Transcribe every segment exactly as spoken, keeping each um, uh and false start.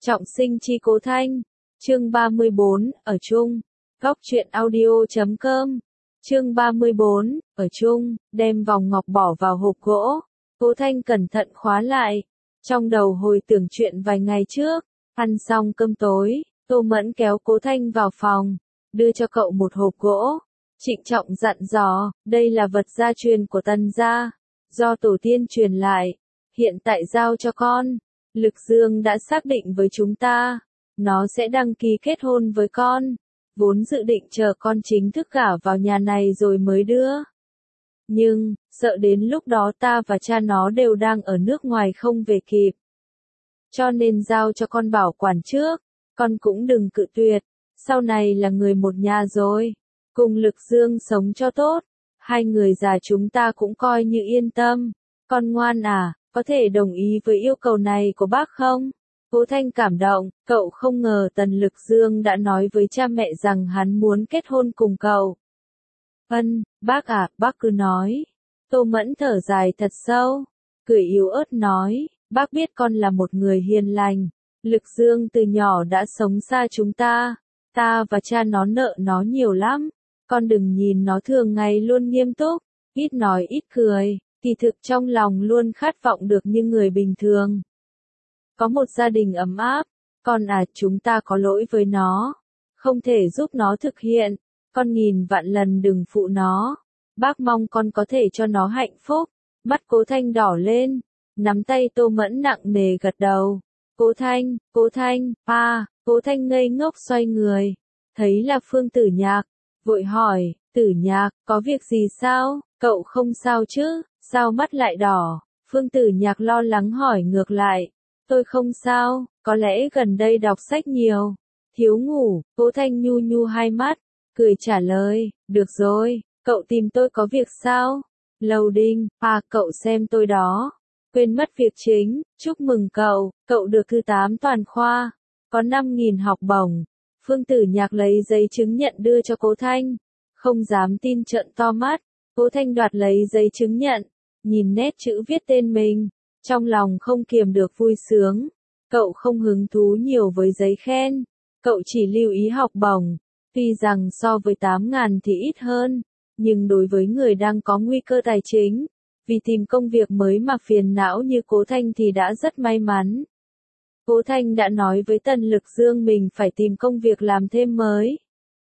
Trọng sinh chi Cố Thanh. Chương ba mươi bốn, ở chung. Góc truyện audio chấm com. Chương ba mươi bốn, ở chung, đem vòng ngọc bỏ vào hộp gỗ. Cố Thanh cẩn thận khóa lại. Trong đầu hồi tưởng chuyện vài ngày trước, ăn xong cơm tối, Tô Mẫn kéo Cố Thanh vào phòng, đưa cho cậu một hộp gỗ. Trịnh trọng dặn dò, đây là vật gia truyền của Tần gia, do tổ tiên truyền lại, hiện tại giao cho con. Lực Dương đã xác định với chúng ta, nó sẽ đăng ký kết hôn với con, vốn dự định chờ con chính thức gả vào nhà này rồi mới đưa. Nhưng, sợ đến lúc đó ta và cha nó đều đang ở nước ngoài không về kịp. Cho nên giao cho con bảo quản trước, con cũng đừng cự tuyệt, sau này là người một nhà rồi. Cùng Lực Dương sống cho tốt, hai người già chúng ta cũng coi như yên tâm. Con ngoan à, có thể đồng ý với yêu cầu này của bác không? Cố Thanh cảm động, cậu không ngờ Tần Lực Dương đã nói với cha mẹ rằng hắn muốn kết hôn cùng cậu. Ân, bác à, bác cứ nói. Tô Mẫn thở dài thật sâu, cười yếu ớt nói, bác biết con là một người hiền lành. Lực Dương từ nhỏ đã sống xa chúng ta, ta và cha nó nợ nó nhiều lắm. Con đừng nhìn nó thường ngày luôn nghiêm túc, ít nói ít cười, kỳ thực trong lòng luôn khát vọng được như người bình thường. Có một gia đình ấm áp, con à, chúng ta có lỗi với nó, không thể giúp nó thực hiện, con nghìn vạn lần đừng phụ nó. Bác mong con có thể cho nó hạnh phúc. Mắt Cố Thanh đỏ lên, nắm tay Tô Mẫn nặng nề gật đầu. Cố Thanh, Cố Thanh, pa, Cố Thanh ngây ngốc xoay người, thấy là Phương Tử Nhạc, vội hỏi, Tử Nhạc, có việc gì sao? Cậu không sao chứ? Sao mắt lại đỏ? Phương Tử Nhạc lo lắng hỏi ngược lại. Tôi không sao, có lẽ gần đây đọc sách nhiều, thiếu ngủ. Cố Thanh nhu nhu hai mắt, cười trả lời, được rồi, cậu tìm tôi có việc sao? Lầu Đinh, à, cậu xem tôi đó. Quên mất việc chính, chúc mừng cậu, cậu được thứ tám toàn khoa, có năm nghìn học bổng. Phương Tử Nhạc lấy giấy chứng nhận đưa cho Cố Thanh, không dám tin trợn to mắt. Cố Thanh đoạt lấy giấy chứng nhận, nhìn nét chữ viết tên mình, trong lòng không kiềm được vui sướng. Cậu không hứng thú nhiều với giấy khen, cậu chỉ lưu ý học bổng, tuy rằng so với tám ngàn thì ít hơn, nhưng đối với người đang có nguy cơ tài chính, vì tìm công việc mới mà phiền não như Cố Thanh thì đã rất may mắn. Cố Thanh đã nói với Tần Lực Dương mình phải tìm công việc làm thêm mới.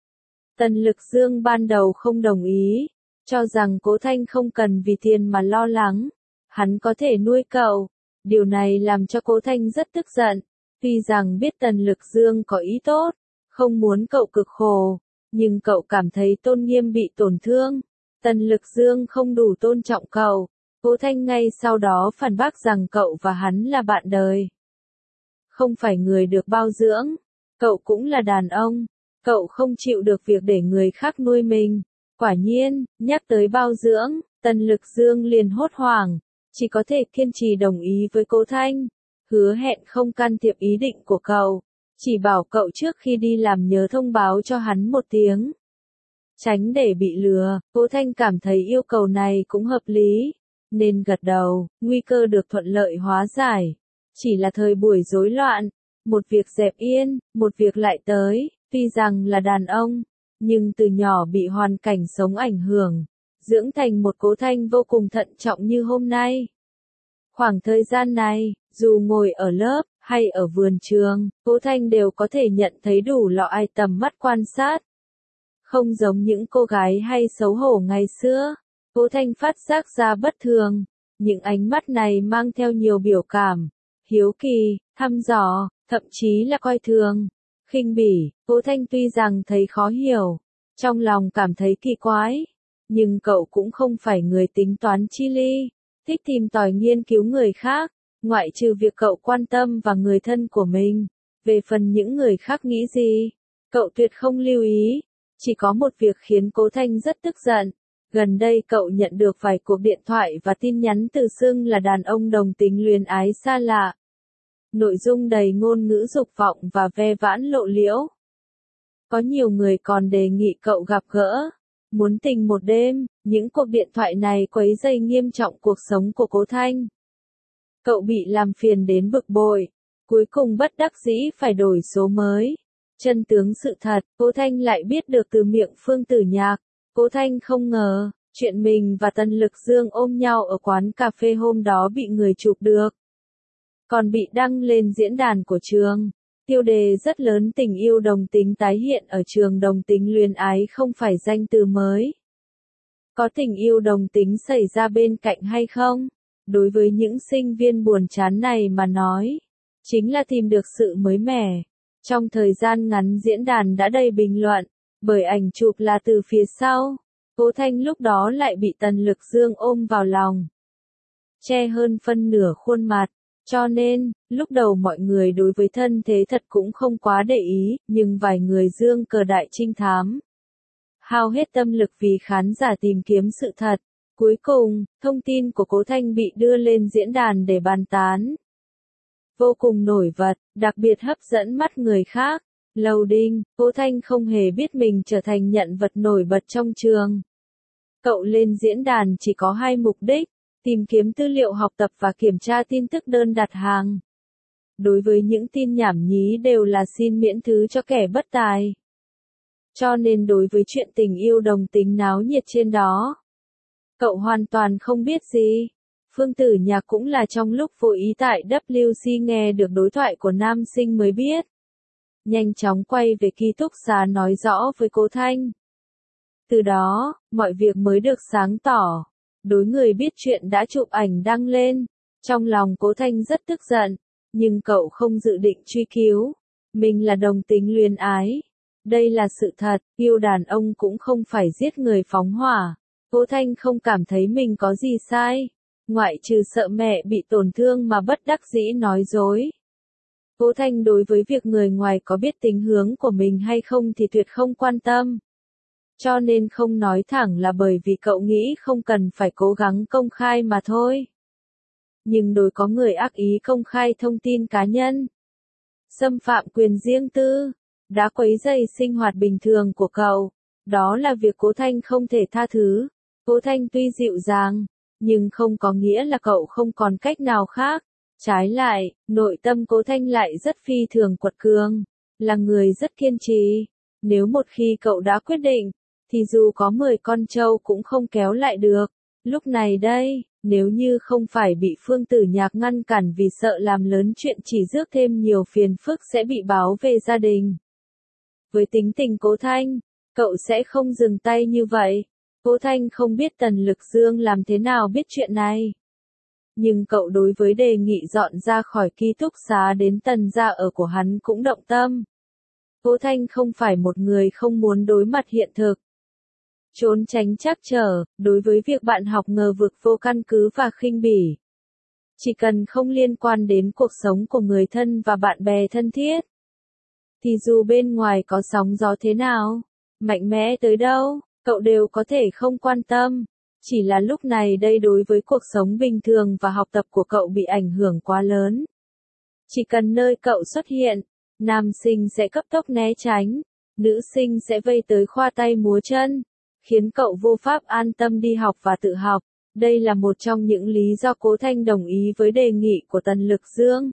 Tần Lực Dương ban đầu không đồng ý, cho rằng Cố Thanh không cần vì tiền mà lo lắng, hắn có thể nuôi cậu. Điều này làm cho Cố Thanh rất tức giận, tuy rằng biết Tần Lực Dương có ý tốt, không muốn cậu cực khổ, nhưng cậu cảm thấy tôn nghiêm bị tổn thương. Tần Lực Dương không đủ tôn trọng cậu. Cố Thanh ngay sau đó phản bác rằng cậu và hắn là bạn đời, không phải người được bao dưỡng. Cậu cũng là đàn ông, cậu không chịu được việc để người khác nuôi mình. Quả nhiên, nhắc tới bao dưỡng, Tần Lực Dương liền hốt hoảng, chỉ có thể kiên trì đồng ý với Cố Thanh, hứa hẹn không can thiệp ý định của cậu, chỉ bảo cậu trước khi đi làm nhớ thông báo cho hắn một tiếng, tránh để bị lừa. Cố Thanh cảm thấy yêu cầu này cũng hợp lý, nên gật đầu. Nguy cơ được thuận lợi hóa giải, chỉ là thời buổi rối loạn, một việc dẹp yên, một việc lại tới. Tuy rằng là đàn ông, nhưng từ nhỏ bị hoàn cảnh sống ảnh hưởng, dưỡng thành một Cố Thanh vô cùng thận trọng như hôm nay. Khoảng thời gian này, dù ngồi ở lớp, hay ở vườn trường, Cố Thanh đều có thể nhận thấy đủ loại tầm mắt quan sát. Không giống những cô gái hay xấu hổ ngày xưa, Cố Thanh phát giác ra bất thường. Những ánh mắt này mang theo nhiều biểu cảm, hiếu kỳ, thăm dò, thậm chí là coi thường, khinh bỉ. Cố Thanh tuy rằng thấy khó hiểu, trong lòng cảm thấy kỳ quái, nhưng cậu cũng không phải người tính toán chi ly, thích tìm tòi nghiên cứu người khác, ngoại trừ việc cậu quan tâm và người thân của mình. Về phần những người khác nghĩ gì, cậu tuyệt không lưu ý. Chỉ có một việc khiến Cố Thanh rất tức giận. Gần đây cậu nhận được vài cuộc điện thoại và tin nhắn tự xưng là đàn ông đồng tính luyến ái xa lạ. Nội dung đầy ngôn ngữ dục vọng và ve vãn lộ liễu. Có nhiều người còn đề nghị cậu gặp gỡ, muốn tình một đêm. Những cuộc điện thoại này quấy rầy nghiêm trọng cuộc sống của Cố Thanh. Cậu bị làm phiền đến bực bội, cuối cùng bất đắc dĩ phải đổi số mới. Chân tướng sự thật, Cố Thanh lại biết được từ miệng Phương Tử Nhạc. Cố Thanh không ngờ, chuyện mình và Tần Lực Dương ôm nhau ở quán cà phê hôm đó bị người chụp được. Còn bị đăng lên diễn đàn của trường. Tiêu đề rất lớn, tình yêu đồng tính tái hiện ở trường, đồng tính luyến ái không phải danh từ mới. Có tình yêu đồng tính xảy ra bên cạnh hay không? Đối với những sinh viên buồn chán này mà nói, chính là tìm được sự mới mẻ. Trong thời gian ngắn diễn đàn đã đầy bình luận, bởi ảnh chụp là từ phía sau. Cố Thanh lúc đó lại bị Tần Lực Dương ôm vào lòng, che hơn phân nửa khuôn mặt. Cho nên, lúc đầu mọi người đối với thân thế thật cũng không quá để ý, nhưng vài người dương cờ đại trinh thám, hao hết tâm lực vì khán giả tìm kiếm sự thật. Cuối cùng, thông tin của Cố Thanh bị đưa lên diễn đàn để bàn tán. Vô cùng nổi bật, đặc biệt hấp dẫn mắt người khác. Loading, Cố Thanh không hề biết mình trở thành nhận vật nổi bật trong trường. Cậu lên diễn đàn chỉ có hai mục đích, tìm kiếm tư liệu học tập và kiểm tra tin tức đơn đặt hàng. Đối với những tin nhảm nhí đều là xin miễn thứ cho kẻ bất tài. Cho nên đối với chuyện tình yêu đồng tính náo nhiệt trên đó, cậu hoàn toàn không biết gì. Phương Tử Nhạc cũng là trong lúc vô ý tại W C nghe được đối thoại của nam sinh mới biết. Nhanh chóng quay về ký túc xá nói rõ với Cố Thanh. Từ đó, mọi việc mới được sáng tỏ. Đối người biết chuyện đã chụp ảnh đăng lên. Trong lòng Cố Thanh rất tức giận, nhưng cậu không dự định truy cứu. Mình là đồng tính luyến ái. Đây là sự thật, yêu đàn ông cũng không phải giết người phóng hỏa. Cố Thanh không cảm thấy mình có gì sai, ngoại trừ sợ mẹ bị tổn thương mà bất đắc dĩ nói dối. Cố Thanh đối với việc người ngoài có biết tính hướng của mình hay không thì tuyệt không quan tâm. Cho nên không nói thẳng là bởi vì cậu nghĩ không cần phải cố gắng công khai mà thôi. Nhưng đối có người ác ý công khai thông tin cá nhân, xâm phạm quyền riêng tư, đã quấy rầy sinh hoạt bình thường của cậu, đó là việc Cố Thanh không thể tha thứ. Cố Thanh tuy dịu dàng, nhưng không có nghĩa là cậu không còn cách nào khác. Trái lại, nội tâm Cố Thanh lại rất phi thường quật cường, là người rất kiên trì. Nếu một khi cậu đã quyết định, thì dù có mười con trâu cũng không kéo lại được. Lúc này đây, nếu như không phải bị Phương Tử Nhạc ngăn cản vì sợ làm lớn chuyện chỉ rước thêm nhiều phiền phức sẽ bị báo về gia đình. Với tính tình Cố Thanh, cậu sẽ không dừng tay như vậy. Cố Thanh không biết Tần Lực Dương làm thế nào biết chuyện này. Nhưng cậu đối với đề nghị dọn ra khỏi ký túc xá đến Tần gia ở của hắn cũng động tâm. Cố Thanh không phải một người không muốn đối mặt hiện thực. Trốn tránh trắc trở, đối với việc bạn học ngờ vực vô căn cứ và khinh bỉ. Chỉ cần không liên quan đến cuộc sống của người thân và bạn bè thân thiết, thì dù bên ngoài có sóng gió thế nào, mạnh mẽ tới đâu, cậu đều có thể không quan tâm. Chỉ là lúc này đây đối với cuộc sống bình thường và học tập của cậu bị ảnh hưởng quá lớn. Chỉ cần nơi cậu xuất hiện, nam sinh sẽ cấp tốc né tránh, nữ sinh sẽ vây tới khoa tay múa chân, khiến cậu vô pháp an tâm đi học và tự học. Đây là một trong những lý do Cố Thanh đồng ý với đề nghị của Tần Lực Dương.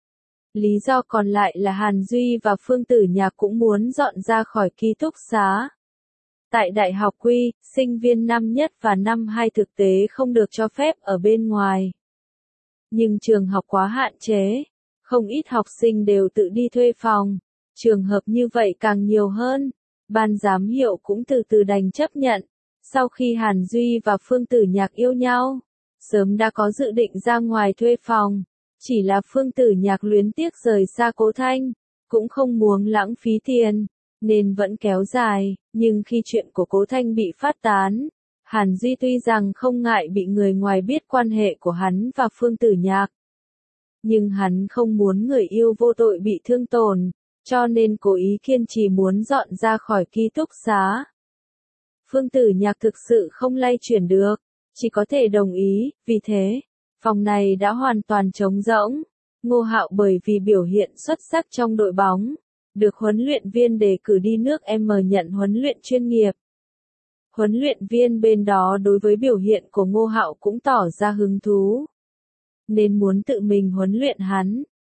Lý do còn lại là Hàn Duy và Phương Tử Nhạc cũng muốn dọn ra khỏi ký túc xá. Tại Đại học Quy, sinh viên năm nhất và năm hai thực tế không được cho phép ở bên ngoài. Nhưng trường học quá hạn chế, không ít học sinh đều tự đi thuê phòng. Trường hợp như vậy càng nhiều hơn. Ban giám hiệu cũng từ từ đành chấp nhận. Sau khi Hàn Duy và Phương Tử Nhạc yêu nhau, sớm đã có dự định ra ngoài thuê phòng. Chỉ là Phương Tử Nhạc luyến tiếc rời xa Cố Thanh, cũng không muốn lãng phí tiền, nên vẫn kéo dài. Nhưng khi chuyện của Cố Thanh bị phát tán, Hàn Duy tuy rằng không ngại bị người ngoài biết quan hệ của hắn và Phương Tử Nhạc, nhưng hắn không muốn người yêu vô tội bị thương tổn, cho nên cố ý kiên trì muốn dọn ra khỏi ký túc xá. Phương Tử Nhạc thực sự không lay chuyển được, chỉ có thể đồng ý. Vì thế, phòng này đã hoàn toàn trống rỗng. Ngô Hạo bởi vì biểu hiện xuất sắc trong đội bóng, được huấn luyện viên đề cử đi nước M nhận huấn luyện chuyên nghiệp. Huấn luyện viên bên đó đối với biểu hiện của Ngô Hạo cũng tỏ ra hứng thú, nên muốn tự mình huấn luyện hắn.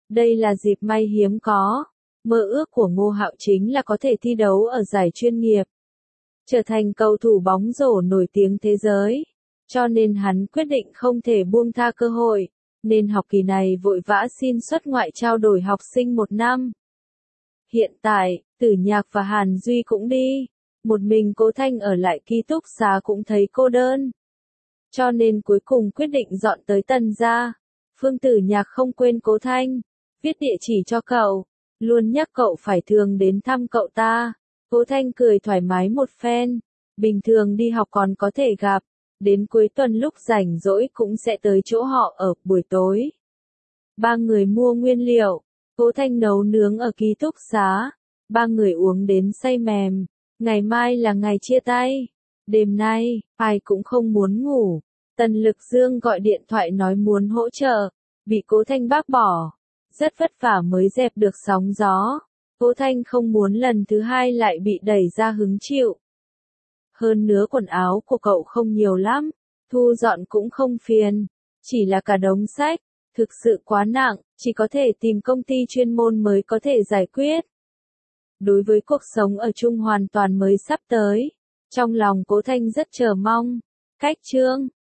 Đây là dịp may hiếm có. Mơ ước của Ngô Hạo chính là có thể thi đấu ở giải chuyên nghiệp, trở thành cầu thủ bóng rổ nổi tiếng thế giới. Cho nên hắn quyết định không thể buông tha cơ hội, nên học kỳ này vội vã xin xuất ngoại trao đổi học sinh một năm. Hiện tại, Tử Nhạc và Hàn Duy cũng đi. Một mình Cố Thanh ở lại ký túc xá cũng thấy cô đơn. Cho nên cuối cùng quyết định dọn tới Tần gia. Phương Tử Nhạc không quên Cố Thanh, viết địa chỉ cho cậu, luôn nhắc cậu phải thường đến thăm cậu ta. Cố Thanh cười thoải mái một phen, bình thường đi học còn có thể gặp, đến cuối tuần lúc rảnh rỗi cũng sẽ tới chỗ họ ở buổi tối. Ba người mua nguyên liệu, Cố Thanh nấu nướng ở ký túc xá, ba người uống đến say mềm. Ngày mai là ngày chia tay. Đêm nay, ai cũng không muốn ngủ. Tần Lực Dương gọi điện thoại nói muốn hỗ trợ, bị Cố Thanh bác bỏ. Rất vất vả mới dẹp được sóng gió. Cố Thanh không muốn lần thứ hai lại bị đẩy ra hứng chịu. Hơn nữa quần áo của cậu không nhiều lắm, thu dọn cũng không phiền, chỉ là cả đống sách, thực sự quá nặng, chỉ có thể tìm công ty chuyên môn mới có thể giải quyết. Đối với cuộc sống ở chung hoàn toàn mới sắp tới, trong lòng Cố Thanh rất chờ mong. Cách chương